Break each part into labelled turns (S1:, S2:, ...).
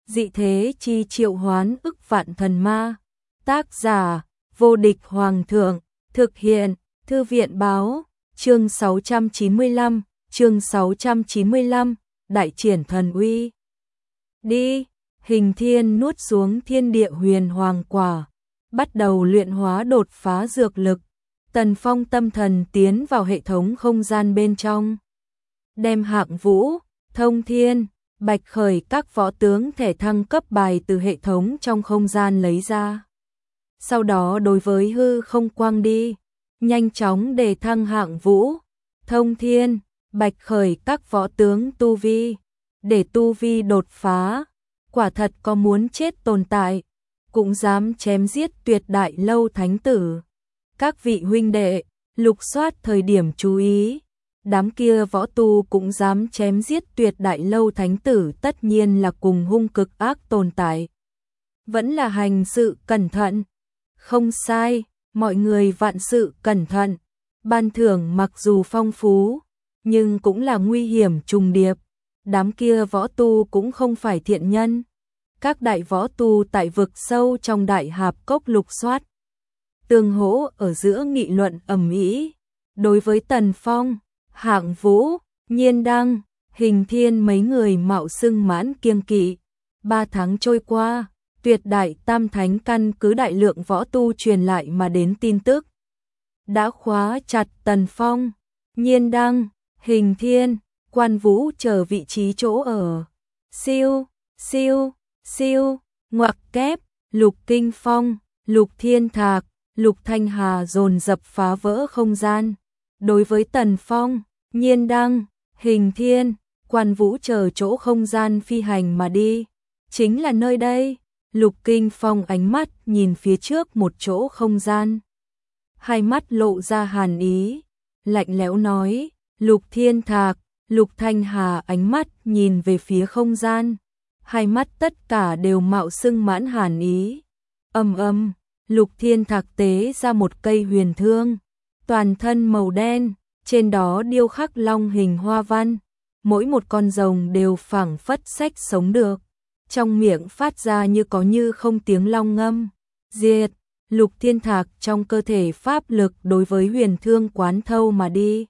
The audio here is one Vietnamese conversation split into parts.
S1: dị thế chi triệu hoán ức vạn thần ma. Tác giả, vô địch hoàng thượng, thực hiện, thư viện báo, chương 695, đại triển thần uy. Đi, Hình Thiên nuốt xuống thiên địa huyền hoàng quả, bắt đầu luyện hóa đột phá dược lực. Tần Phong tâm thần tiến vào hệ thống không gian bên trong, đem Hạng Vũ, Thông Thiên, Bạch Khởi các võ tướng thể thăng cấp bài từ hệ thống trong không gian lấy ra. Sau đó đối với hư không quang đi, nhanh chóng đề thăng Hạng Vũ, Thông Thiên, Bạch Khởi các võ tướng tu vi, để tu vi đột phá. Quả thật có muốn chết tồn tại, cũng dám chém giết tuyệt đại lâu thánh tử. Các vị huynh đệ, lục soát thời điểm chú ý, đám kia võ tu cũng dám chém giết tuyệt đại lâu thánh tử, tất nhiên là cùng hung cực ác tồn tại. Vẫn là hành sự cẩn thận. Không sai, mọi người vạn sự cẩn thận. Ban thưởng mặc dù phong phú, nhưng cũng là nguy hiểm trùng điệp. Đám kia võ tu cũng không phải thiện nhân. Các đại võ tu tại vực sâu trong đại hạp cốc lục soát, tương hỗ ở giữa nghị luận ầm ĩ. Đối với Tần Phong, Hạng Vũ, Nhiên Đăng, Hình Thiên mấy người mạo xưng mãn kiêng kỵ. 3 tháng trôi qua, tuyệt đại tam thánh căn cứ đại lượng võ tu truyền lại mà đến tin tức, đã khóa chặt Tần Phong, Nhiên Đăng, Hình Thiên, Quan Vũ chờ vị trí chỗ ở. Siêu, ngoặc kép, Lục Kinh Phong, Lục Thiên Thạc, Lục Thanh Hà dồn dập phá vỡ không gian. Đối với Tần Phong, Nhiên Đăng, Hình Thiên, Quan Vũ chờ chỗ không gian phi hành mà đi. Chính là nơi đây. Lục Kinh Phong ánh mắt nhìn phía trước một chỗ không gian, hai mắt lộ ra hàn ý, lạnh lẽo nói. Lục Thiên Thạc, Lục Thanh Hà ánh mắt nhìn về phía không gian, hai mắt tất cả đều mạo xưng mãn hàn ý. Lục Thiên Thạc tế ra một cây huyền thương, toàn thân màu đen, trên đó điêu khắc long hình hoa văn, mỗi một con rồng đều phảng phất sách sống được, trong miệng phát ra như có như không tiếng long ngâm. Diệt! Lục Thiên Thạc trong cơ thể pháp lực đối với huyền thương quán thâu mà đi.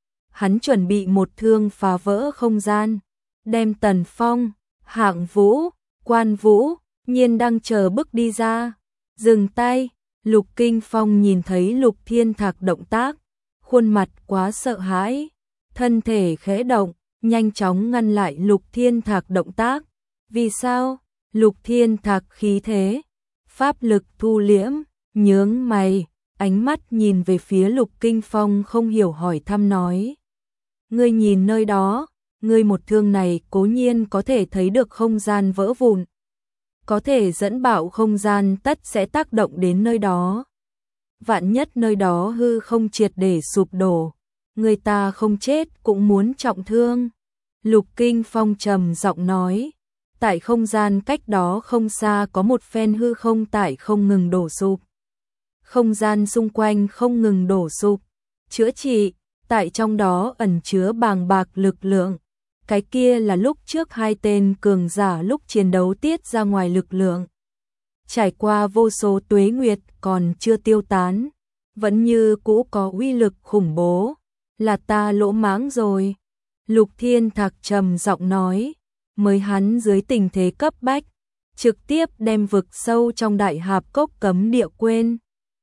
S1: Hắn chuẩn bị một thương phá vỡ không gian, đem Tần Phong, Hạng Vũ, Quan Vũ, Nhiên Đăng chờ bước đi ra. Dừng tay! Lục Kinh Phong nhìn thấy Lục Thiên Thạc động tác, khuôn mặt quá sợ hãi, thân thể khẽ động, nhanh chóng ngăn lại Lục Thiên Thạc động tác. Vì sao? Lục Thiên Thạc khí thế, pháp lực thu liễm, nhướng mày, ánh mắt nhìn về phía Lục Kinh Phong không hiểu hỏi thăm nói. Ngươi nhìn nơi đó, ngươi một thương này cố nhiên có thể thấy được không gian vỡ vụn, có thể dẫn bạo không gian tất sẽ tác động đến nơi đó. Vạn nhất nơi đó hư không triệt để sụp đổ, người ta không chết cũng muốn trọng thương. Lục Kinh Phong trầm giọng nói. Tại không gian cách đó không xa có một phen hư không tại không ngừng đổ sụp. Không gian xung quanh không ngừng đổ sụp, chữa trị, tại trong đó ẩn chứa bàng bạc lực lượng. Cái kia là lúc trước hai tên cường giả lúc chiến đấu tiết ra ngoài lực lượng. Trải qua vô số tuế nguyệt còn chưa tiêu tán, vẫn như cũ có uy lực khủng bố. Là ta lỗ mãng rồi. Lục Thiên Thạc trầm giọng nói. Mới hắn dưới tình thế cấp bách, trực tiếp đem vực sâu trong đại hạp cốc cấm địa quên.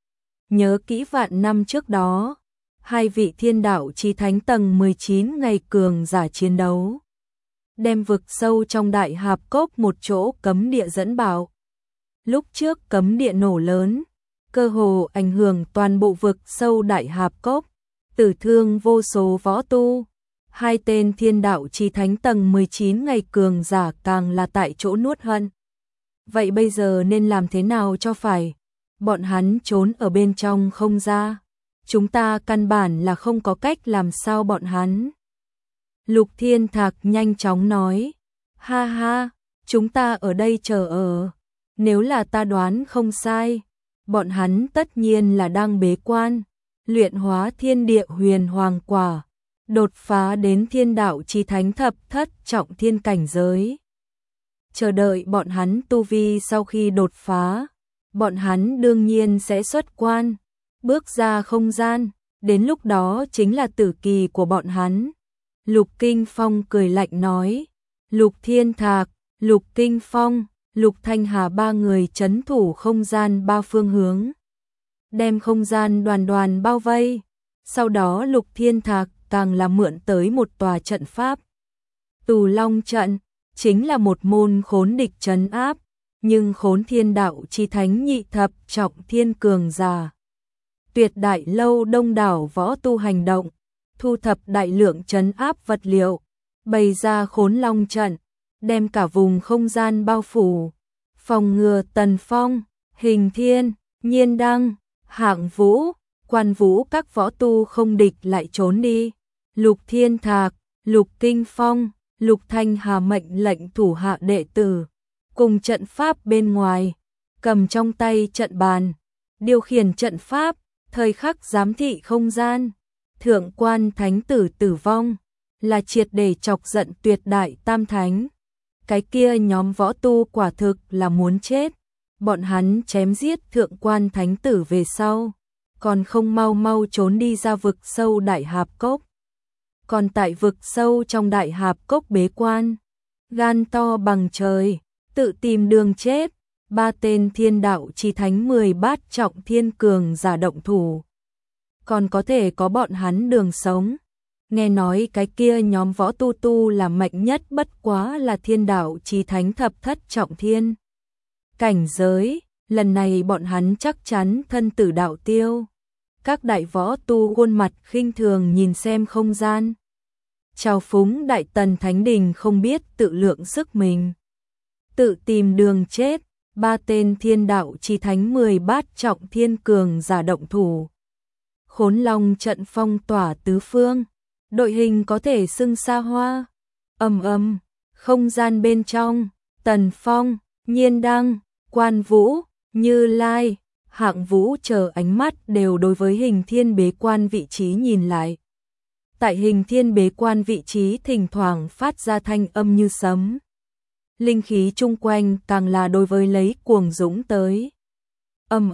S1: Nhớ kỹ vạn năm trước đó, hai vị thiên đạo chí thánh tầng 19 ngày cường giả chiến đấu, đem vực sâu trong đại hạp cốc một chỗ cấm địa dẫn bạo. Lúc trước cấm địa nổ lớn, cơ hồ ảnh hưởng toàn bộ vực sâu đại hạp cốc, tử thương vô số võ tu. Hai tên thiên đạo chí thánh tầng 19 ngày cường giả càng là tại chỗ nuốt hận. Vậy bây giờ nên làm thế nào cho phải? Bọn hắn trốn ở bên trong không ra. Chúng ta căn bản là không có cách làm sao bọn hắn. Lục Thiên Thạc nhanh chóng nói. Ha ha, chúng ta ở đây chờ ở. Nếu là ta đoán không sai, bọn hắn tất nhiên là đang bế quan, luyện hóa thiên địa huyền hoàng quả, đột phá đến thiên đạo chí thánh thập thất trọng thiên cảnh giới. chờ đợi bọn hắn tu vi sau khi đột phá, bọn hắn đương nhiên sẽ xuất quan, bước ra không gian, đến lúc đó chính là tử kỳ của bọn hắn. Lục Kinh Phong cười lạnh nói, Lục Thiên Thạc, Lục Kinh Phong, Lục Thanh Hà ba người trấn thủ không gian ba phương hướng, đem không gian đoàn đoàn bao vây. Sau đó Lục Thiên Thạc càng là mượn tới một tòa trận pháp. Tù Long trận chính là một môn khốn địch trấn áp, nhưng khốn thiên đạo chi thánh nhị thập trọng thiên cường giả. Tuyệt đại lâu đông đảo võ tu hành động, thu thập đại lượng trấn áp vật liệu, bày ra khốn long trận, đem cả vùng không gian bao phủ, phòng ngừa Tần Phong, Hình Thiên, Nhiên Đăng, Hạng Vũ, Quan Vũ các võ tu không địch lại trốn đi. Lục Thiên Thạc, Lục Kinh Phong, Lục Thanh Hà mệnh lệnh thủ hạ đệ tử, cùng trận pháp bên ngoài, cầm trong tay trận bàn, điều khiển trận pháp, thời khắc giám thị không gian. Thượng quan thánh tử tử vong, là triệt để chọc giận tuyệt đại tam thánh. Cái kia nhóm võ tu quả thực là muốn chết. Bọn hắn chém giết thượng quan thánh tử về sau, còn không mau mau trốn đi ra vực sâu đại hạp cốc. Còn tại vực sâu trong đại hạp cốc bế quan, gan to bằng trời, tự tìm đường chết. Ba tên thiên đạo chi thánh 10 bát trọng thiên cường giả động thủ, còn có thể có bọn hắn đường sống. Nghe nói cái kia nhóm võ tu là mạnh nhất bất quá là thiên đạo chi thánh thập thất trọng thiên cảnh giới, lần này bọn hắn chắc chắn thân tử đạo tiêu. Các đại võ tu khuôn mặt khinh thường nhìn xem không gian, trào phúng Đại Tần Thánh Đình không biết tự lượng sức mình, tự tìm đường chết. Ba tên thiên đạo chi thánh 10 bát trọng thiên cường giả động thủ, khốn long trận phong tỏa tứ phương, đội hình có thể xưng xa hoa. Ầm ầm, không gian bên trong, Tần Phong, Nhiên Đăng, Quan Vũ, Như Lai, Hạng Vũ chờ ánh mắt đều đối với Hình Thiên bế quan vị trí nhìn lại. Tại Hình Thiên bế quan vị trí thỉnh thoảng phát ra thanh âm như sấm. Linh khí chung quanh càng là đối với lấy cuồng dũng tới. Ầm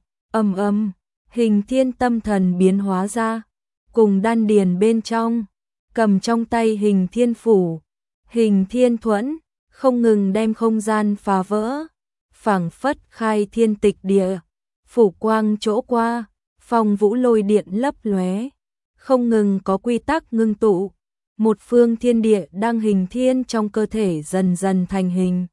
S1: ầm, Hình Thiên tâm thần biến hóa ra, cùng đan điền bên trong, cầm trong tay Hình Thiên phủ, Hình Thiên thuẫn, không ngừng đem không gian phá vỡ, phảng phất khai thiên tịch địa, phủ quang chỗ qua, phong vũ lôi điện lấp lóe, không ngừng có quy tắc ngưng tụ. Một phương thiên địa đang Hình Thiên trong cơ thể dần dần thành hình.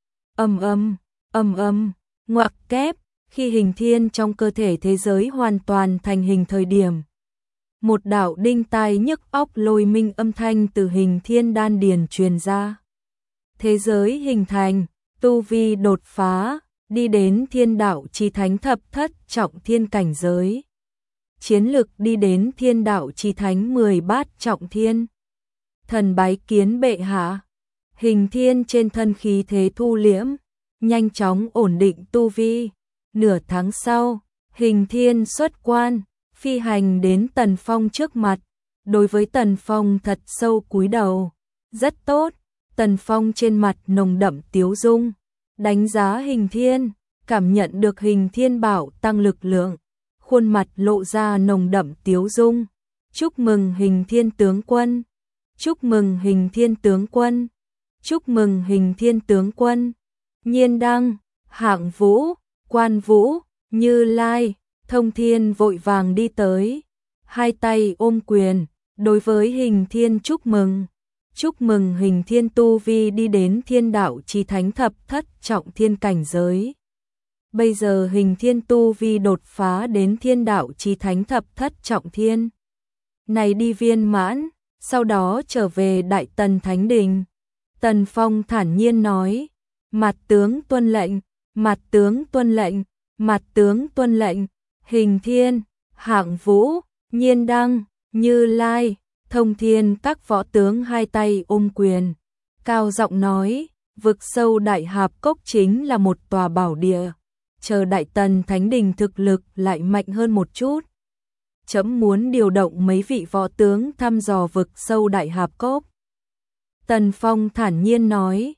S1: Ầm ầm, ngoặc kép, khi Hình Thiên trong cơ thể thế giới hoàn toàn thành hình thời điểm, một đạo đinh tai nhức óc lôi minh âm thanh từ Hình Thiên đan điền truyền ra. Thế giới hình thành, tu vi đột phá, đi đến thiên đạo chi thánh thập thất trọng thiên cảnh giới. Chiến lực đi đến thiên đạo chi thánh 10 bát trọng thiên. Thần bái kiến bệ hạ. Hình Thiên trên thân khí thế thu liễm, nhanh chóng ổn định tu vi. Nửa tháng sau, Hình Thiên xuất quan, phi hành đến Tần Phong trước mặt. Đối với Tần Phong thật sâu cúi đầu. Rất tốt. Tần Phong trên mặt nồng đậm tiếu dung, đánh giá Hình Thiên, cảm nhận được Hình Thiên bảo tăng lực lượng, khuôn mặt lộ ra nồng đậm tiếu dung. Chúc mừng Hình Thiên tướng quân. Chúc mừng Hình Thiên tướng quân. Chúc mừng Hình Thiên tướng quân. Nhiên Đăng, Hạng Vũ, Quan Vũ, Như Lai, Thông Thiên vội vàng đi tới, hai tay ôm quyền, đối với Hình Thiên chúc mừng. Chúc mừng Hình Thiên tu vi đi đến thiên đạo chi thánh thập thất trọng thiên cảnh giới. Bây giờ Hình Thiên tu vi đột phá đến thiên đạo chi thánh thập thất trọng thiên. Này đi viên mãn, sau đó trở về Đại Tần Thánh Đình. Tần Phong thản nhiên nói, mặt tướng tuân lệnh, mặt tướng tuân lệnh, mặt tướng tuân lệnh. Hình Thiên, Hạng Vũ, Nhiên Đăng, Như Lai, Thông Thiên các võ tướng hai tay ôm quyền, cao giọng nói, vực sâu đại hạp cốc chính là một tòa bảo địa, chờ Đại Tần Thánh Đình thực lực lại mạnh hơn một chút. Chấm muốn điều động mấy vị võ tướng thăm dò vực sâu đại hạp cốc. Tần Phong thản nhiên nói,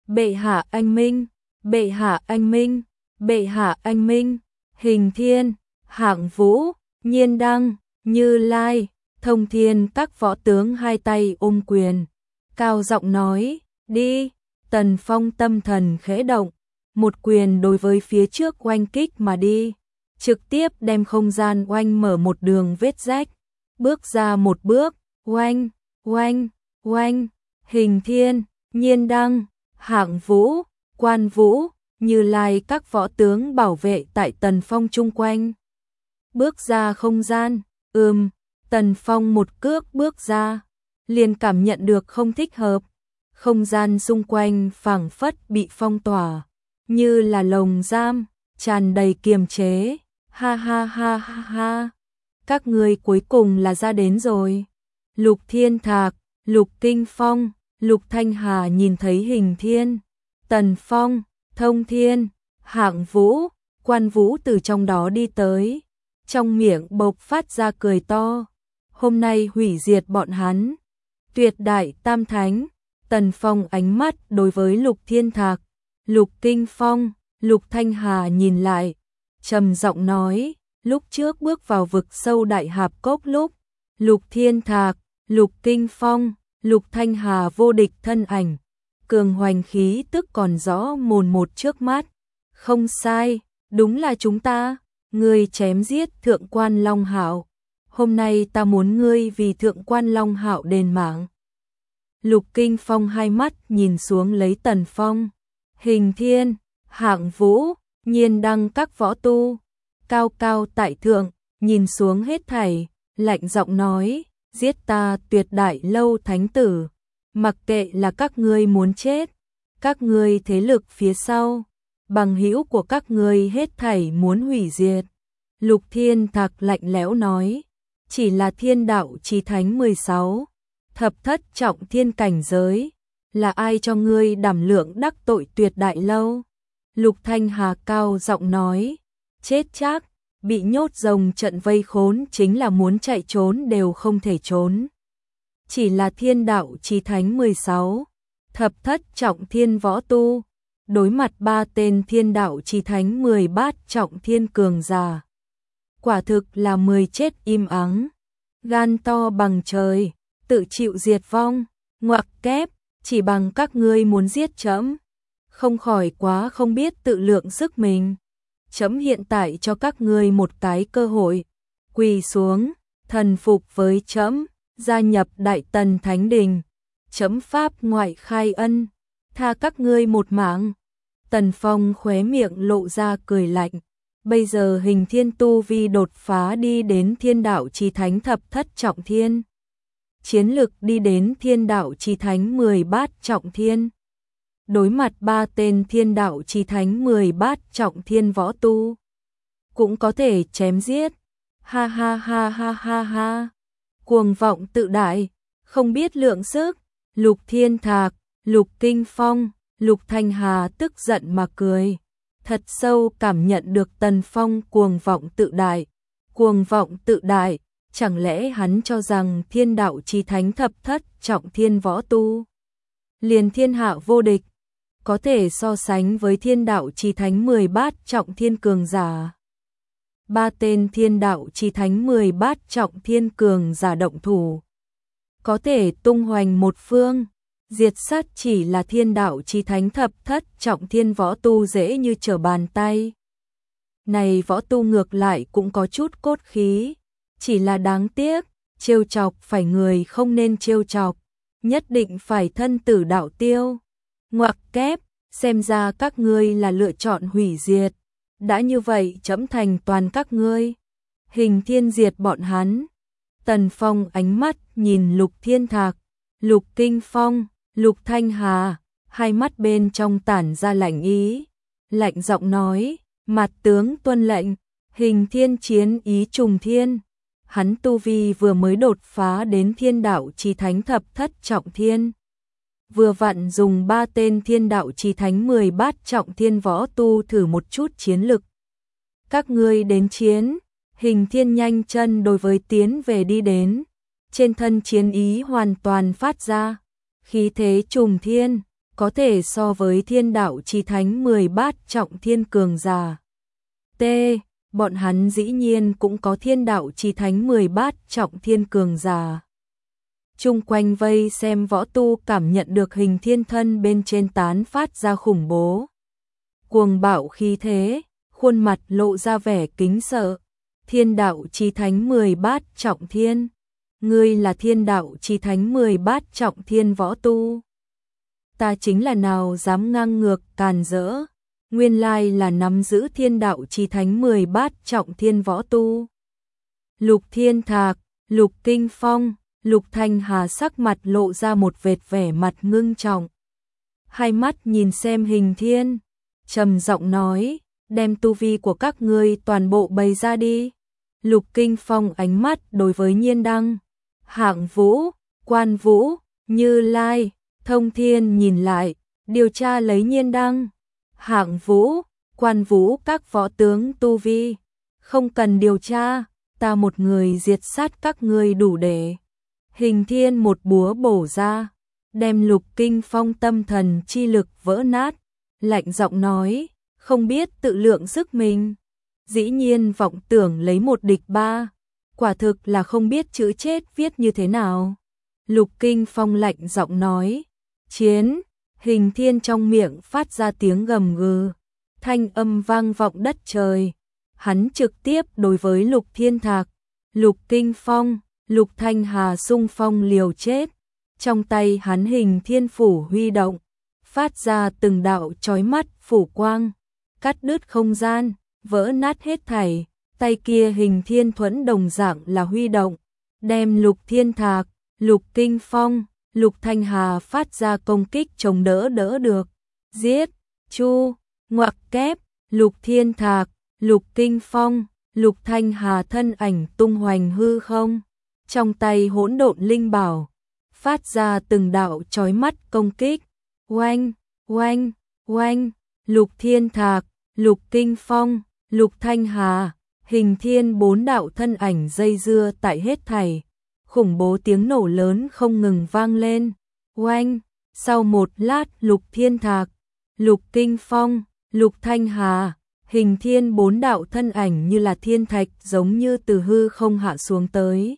S1: bệ hạ anh minh, bệ hạ anh minh, bệ hạ anh minh, Hình Thiên, Hạng Vũ, Nhiên Đăng, Như Lai, Thông Thiên các võ tướng hai tay ôm quyền, cao giọng nói, đi. Tần Phong tâm thần khẽ động, một quyền đối với phía trước oanh kích mà đi, trực tiếp đem không gian oanh mở một đường vết rách, bước ra một bước, oanh, oanh, oanh, Hình Thiên, Nhiên Đăng, Hạng Vũ, Quan Vũ, Như Lai các võ tướng bảo vệ tại Tần Phong chung quanh. Bước ra không gian, Tần Phong một cước bước ra, liền cảm nhận được không thích hợp. Không gian xung quanh phảng phất bị phong tỏa, như là lồng giam, tràn đầy kiềm chế. Ha ha ha ha ha. Các ngươi cuối cùng là ra đến rồi. Lục Thiên Thạc, Lục Kinh Phong, Lục Thanh Hà nhìn thấy Hình Thiên, Tần Phong, Thông Thiên, Hạng Vũ, Quan Vũ từ trong đó đi tới, trong miệng bộc phát ra cười to. Hôm nay hủy diệt bọn hắn. Tuyệt đại tam thánh. Tần Phong ánh mắt đối với Lục Thiên Thạc, Lục Kinh Phong, Lục Thanh Hà nhìn lại, trầm giọng nói, lúc trước bước vào vực sâu đại hạp cốc lúc, Lục Thiên Thạc, Lục Kinh Phong, Lục Thanh Hà vô địch thân ảnh, cường hoành khí tức còn rõ mồn một trước mắt. Không sai, đúng là chúng ta, ngươi chém giết Thượng quan Long Hạo. Hôm nay ta muốn ngươi vì Thượng quan Long Hạo đền mạng. Lục Kinh Phong hai mắt nhìn xuống lấy Tần Phong, Hình Thiên, Hạng Vũ, Nhiên Đăng các võ tu, cao cao tại thượng, nhìn xuống hết thảy, lạnh giọng nói, giết ta Tuyệt Đại Lâu thánh tử, mặc kệ là các ngươi muốn chết, các ngươi thế lực phía sau, bằng hữu của các ngươi hết thảy muốn hủy diệt. Lục Thiên Thạc lạnh lẽo nói, chỉ là thiên đạo chí thánh 16, thập thất trọng thiên cảnh giới, là ai cho ngươi đảm lượng đắc tội Tuyệt Đại Lâu? Lục Thanh Hà cao giọng nói, chết chắc, bị nhốt rồng trận vây khốn chính là muốn chạy trốn đều không thể trốn. Chỉ là thiên đạo chí thánh 16, thập thất trọng thiên võ tu, đối mặt ba tên thiên đạo chí thánh 13 trọng thiên cường giả. Quả thực là 10 chết im ắng, gan to bằng trời, tự chịu diệt vong, ngoặc kép, chỉ bằng các ngươi muốn giết trẫm, không khỏi quá không biết tự lượng sức mình. Trẫm hiện tại cho các ngươi một cái cơ hội, quỳ xuống, thần phục với trẫm, gia nhập Đại Tần Thánh Đình, trẫm pháp ngoại khai ân, tha các ngươi một mạng. Tần Phong khóe miệng lộ ra cười lạnh, bây giờ Hình Thiên tu vi đột phá đi đến thiên đạo chí thánh thập thất trọng thiên, chiến lực đi đến thiên đạo chí thánh 13 trọng thiên. Đối mặt ba tên thiên đạo chí thánh 13 trọng thiên võ tu, cũng có thể chém giết. Ha ha ha ha ha ha. Cuồng vọng tự đại, không biết lượng sức. Lục Thiên Thạc, Lục Kinh Phong, Lục Thanh Hà tức giận mà cười, thật sâu cảm nhận được Tần Phong cuồng vọng tự đại. Cuồng vọng tự đại, chẳng lẽ hắn cho rằng thiên đạo chí thánh thập thất trọng thiên võ tu liền thiên hạ vô địch, có thể so sánh với thiên đạo chí thánh 13 trọng thiên cường giả. Ba tên thiên đạo chí thánh 13 trọng thiên cường giả động thủ, có thể tung hoành một phương, diệt sát chỉ là thiên đạo chí thánh thập thất trọng thiên võ tu dễ như trở bàn tay. Này võ tu ngược lại cũng có chút cốt khí, chỉ là đáng tiếc, trêu chọc phải người không nên trêu chọc, nhất định phải thân tử đạo tiêu. Ngoặc kép, xem ra các ngươi là lựa chọn hủy diệt, đã như vậy trẫm thành toàn các ngươi. Hình Thiên diệt bọn hắn. Tần Phong ánh mắt nhìn Lục Thiên Thạc, Lục Kinh Phong, Lục Thanh Hà, hai mắt bên trong tản ra lạnh ý, lạnh giọng nói, mặt tướng tuân lệnh. Hình Thiên chiến ý trùng thiên, hắn tu vi vừa mới đột phá đến thiên đạo chí thánh thập thất trọng thiên, vừa vặn dùng ba tên thiên đạo chí thánh 13 trọng thiên võ tu thử một chút chiến lực. Các ngươi đến chiến. Hình Thiên nhanh chân đối với tiến về đi đến, trên thân chiến ý hoàn toàn phát ra, khí thế trùng thiên, có thể so với thiên đạo chí thánh 10 bát trọng thiên cường giả. T. Bọn hắn dĩ nhiên cũng có thiên đạo chí thánh 10 bát trọng thiên cường giả. Chung quanh vây xem võ tu cảm nhận được hình thiên thân bên trên tán phát ra khủng bố. Cuồng bạo khí thế, khuôn mặt lộ ra vẻ kính sợ. Thiên đạo chí thánh 10 bát trọng thiên. Ngươi là thiên đạo chí thánh 10 bát trọng thiên võ tu. Ta chính là nào dám ngang ngược càn rỡ. Nguyên lai là nắm giữ thiên đạo chí thánh 10 bát trọng thiên võ tu. Lục Thiên Thạc, Lục Kinh Phong, Lục Thanh Hà sắc mặt lộ ra một vệt vẻ mặt ngưng trọng. Hai mắt nhìn xem hình thiên, trầm giọng nói, đem tu vi của các ngươi toàn bộ bày ra đi. Lục Kinh Phong ánh mắt đối với Nhiên Đăng, Hạng Vũ, Quan Vũ, Như Lai, Thông Thiên nhìn lại, điều tra lấy Nhiên Đăng, Hạng Vũ, Quan Vũ các võ tướng tu vi. Không cần điều tra, ta một người diệt sát các ngươi đủ để. Hình thiên một búa bổ ra, đem Lục Kinh Phong tâm thần chi lực vỡ nát, lạnh giọng nói, không biết tự lượng sức mình. Dĩ nhiên vọng tưởng lấy một địch ba, quả thực là không biết chữ chết viết như thế nào. Lục Kinh Phong lạnh giọng nói, chiến. Hình thiên trong miệng phát ra tiếng gầm gừ, thanh âm vang vọng đất trời. Hắn trực tiếp đối với Lục Thiên Thạc, Lục Kinh Phong, Lục Thanh Hà xung phong liều chết. Trong tay hắn hình thiên phủ huy động, phát ra từng đạo chói mắt phủ quang, cắt đứt không gian, vỡ nát hết thảy. Tay kia hình thiên thuẫn đồng dạng là huy động, đem Lục Thiên Thạc, Lục Kinh Phong, Lục Thanh Hà phát ra công kích chống đỡ được. Giết, chu, ngoặc kép, Lục Thiên Thạc, Lục Kinh Phong, Lục Thanh Hà thân ảnh tung hoành hư không. Trong tay hỗn độn linh bảo, phát ra từng đạo chói mắt công kích. Oanh, oanh, oanh, Lục Thiên Thạc, Lục Kinh Phong, Lục Thanh Hà, hình thiên bốn đạo thân ảnh dây dưa tại hết thảy. Khủng bố tiếng nổ lớn không ngừng vang lên. Oanh, sau một lát Lục Thiên Thạc, Lục Kinh Phong, Lục Thanh Hà, hình thiên bốn đạo thân ảnh như là thiên thạch giống như từ hư không hạ xuống tới.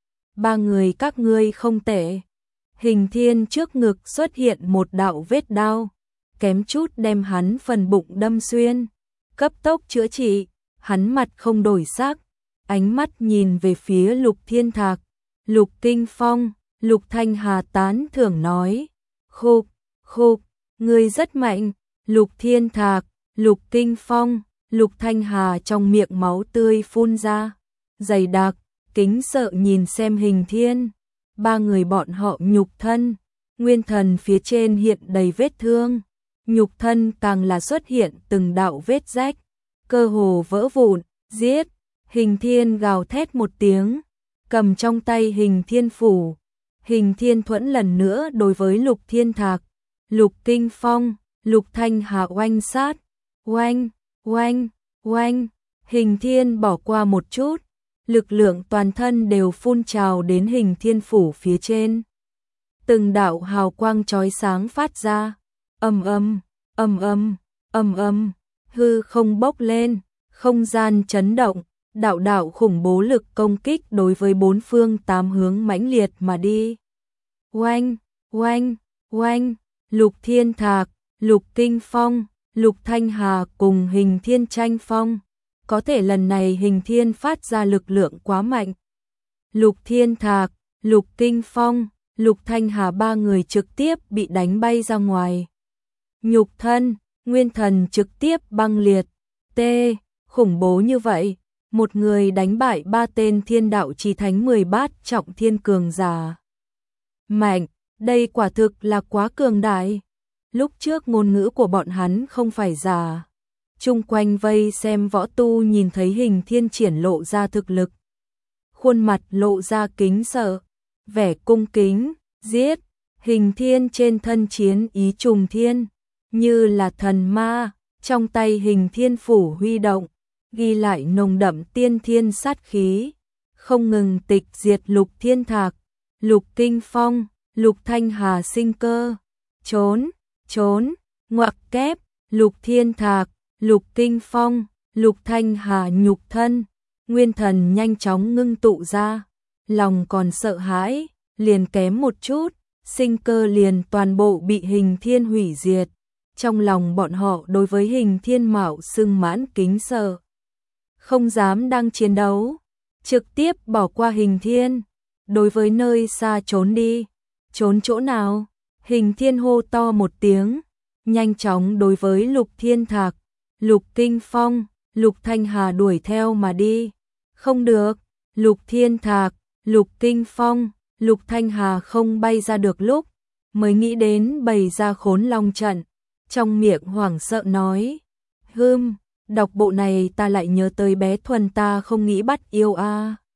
S1: Ba người các ngươi không tệ. Hình thiên trước ngực xuất hiện một đạo vết đao, kém chút đem hắn phần bụng đâm xuyên. Cấp tốc chữa trị, hắn mặt không đổi sắc, ánh mắt nhìn về phía Lục Thiên Thạc, Lục Kinh Phong, Lục Thanh Hà tán thưởng nói, khục, khục, ngươi rất mạnh. Lục Thiên Thạc, Lục Kinh Phong, Lục Thanh Hà trong miệng máu tươi phun ra, dày đặc, kính sợ nhìn xem hình thiên. Ba người bọn họ nhục thân, nguyên thần phía trên hiện đầy vết thương, nhục thân càng là xuất hiện từng đạo vết rách, cơ hồ vỡ vụn. Giết, hình thiên gào thét một tiếng, cầm trong tay hình thiên phủ, hình thiên thuẫn lần nữa đối với Lục Thiên Thạc, Lục Kinh Phong, Lục Thanh Hà oanh sát. Oanh, oanh, oanh, hình thiên bỏ qua một chút, lực lượng toàn thân đều phun trào đến hình thiên phủ phía trên. Từng đạo hào quang chói sáng phát ra, ầm ầm, ầm ầm, ầm ầm, hư không bốc lên, không gian chấn động, đạo đạo khủng bố lực công kích đối với bốn phương tám hướng mãnh liệt mà đi. Oanh, oanh, oanh, Lục Thiên Thạc, Lục Kinh Phong, Lục Thanh Hà cùng hình thiên tranh phong. Có thể lần này hình thiên phát ra lực lượng quá mạnh. Lục Thiên Thạc, Lục Kinh Phong, Lục Thanh Hà ba người trực tiếp bị đánh bay ra ngoài. Nhục thân, nguyên thần trực tiếp băng liệt. T. Khủng bố như vậy, một người đánh bại ba tên thiên đạo chí thánh 10 bát trọng thiên cường giả. Mạnh, đây quả thực là quá cường đại. Lúc trước ngôn ngữ của bọn hắn không phải giả. Chung quanh vây xem võ tu nhìn thấy hình thiên triển lộ ra thực lực. Khuôn mặt lộ ra kính sợ, vẻ cung kính. Giết, hình thiên trên thân chiến ý trùng thiên, như là thần ma, trong tay hình thiên phủ huy động, ghi lại nồng đậm tiên thiên sát khí, không ngừng tịch diệt Lục Thiên Thạc, Lục Kinh Phong, Lục Thanh Hà sinh cơ. Trốn, trốn, ngoặc kép, Lục Thiên Thạc, Lục Kinh Phong, Lục Thanh Hà nhục thân, nguyên thần nhanh chóng ngưng tụ ra, lòng còn sợ hãi, liền kém một chút, sinh cơ liền toàn bộ bị Hình Thiên hủy diệt. Trong lòng bọn họ đối với Hình Thiên mạo xưng mãn kính sợ, không dám đang chiến đấu, trực tiếp bỏ qua Hình Thiên, đối với nơi xa trốn đi. Trốn chỗ nào? Hình Thiên hô to một tiếng, nhanh chóng đối với Lục Thiên Thạc, Lục Kinh Phong, Lục Thanh Hà đuổi theo mà đi. Không được, Lục Thiên Thạc, Lục Kinh Phong, Lục Thanh Hà không bay ra được lúc, mới nghĩ đến bày ra Khốn Long trận, trong miệng hoảng sợ nói: đọc bộ này ta lại nhớ tới bé Thuần ta không nghĩ bắt yêu a.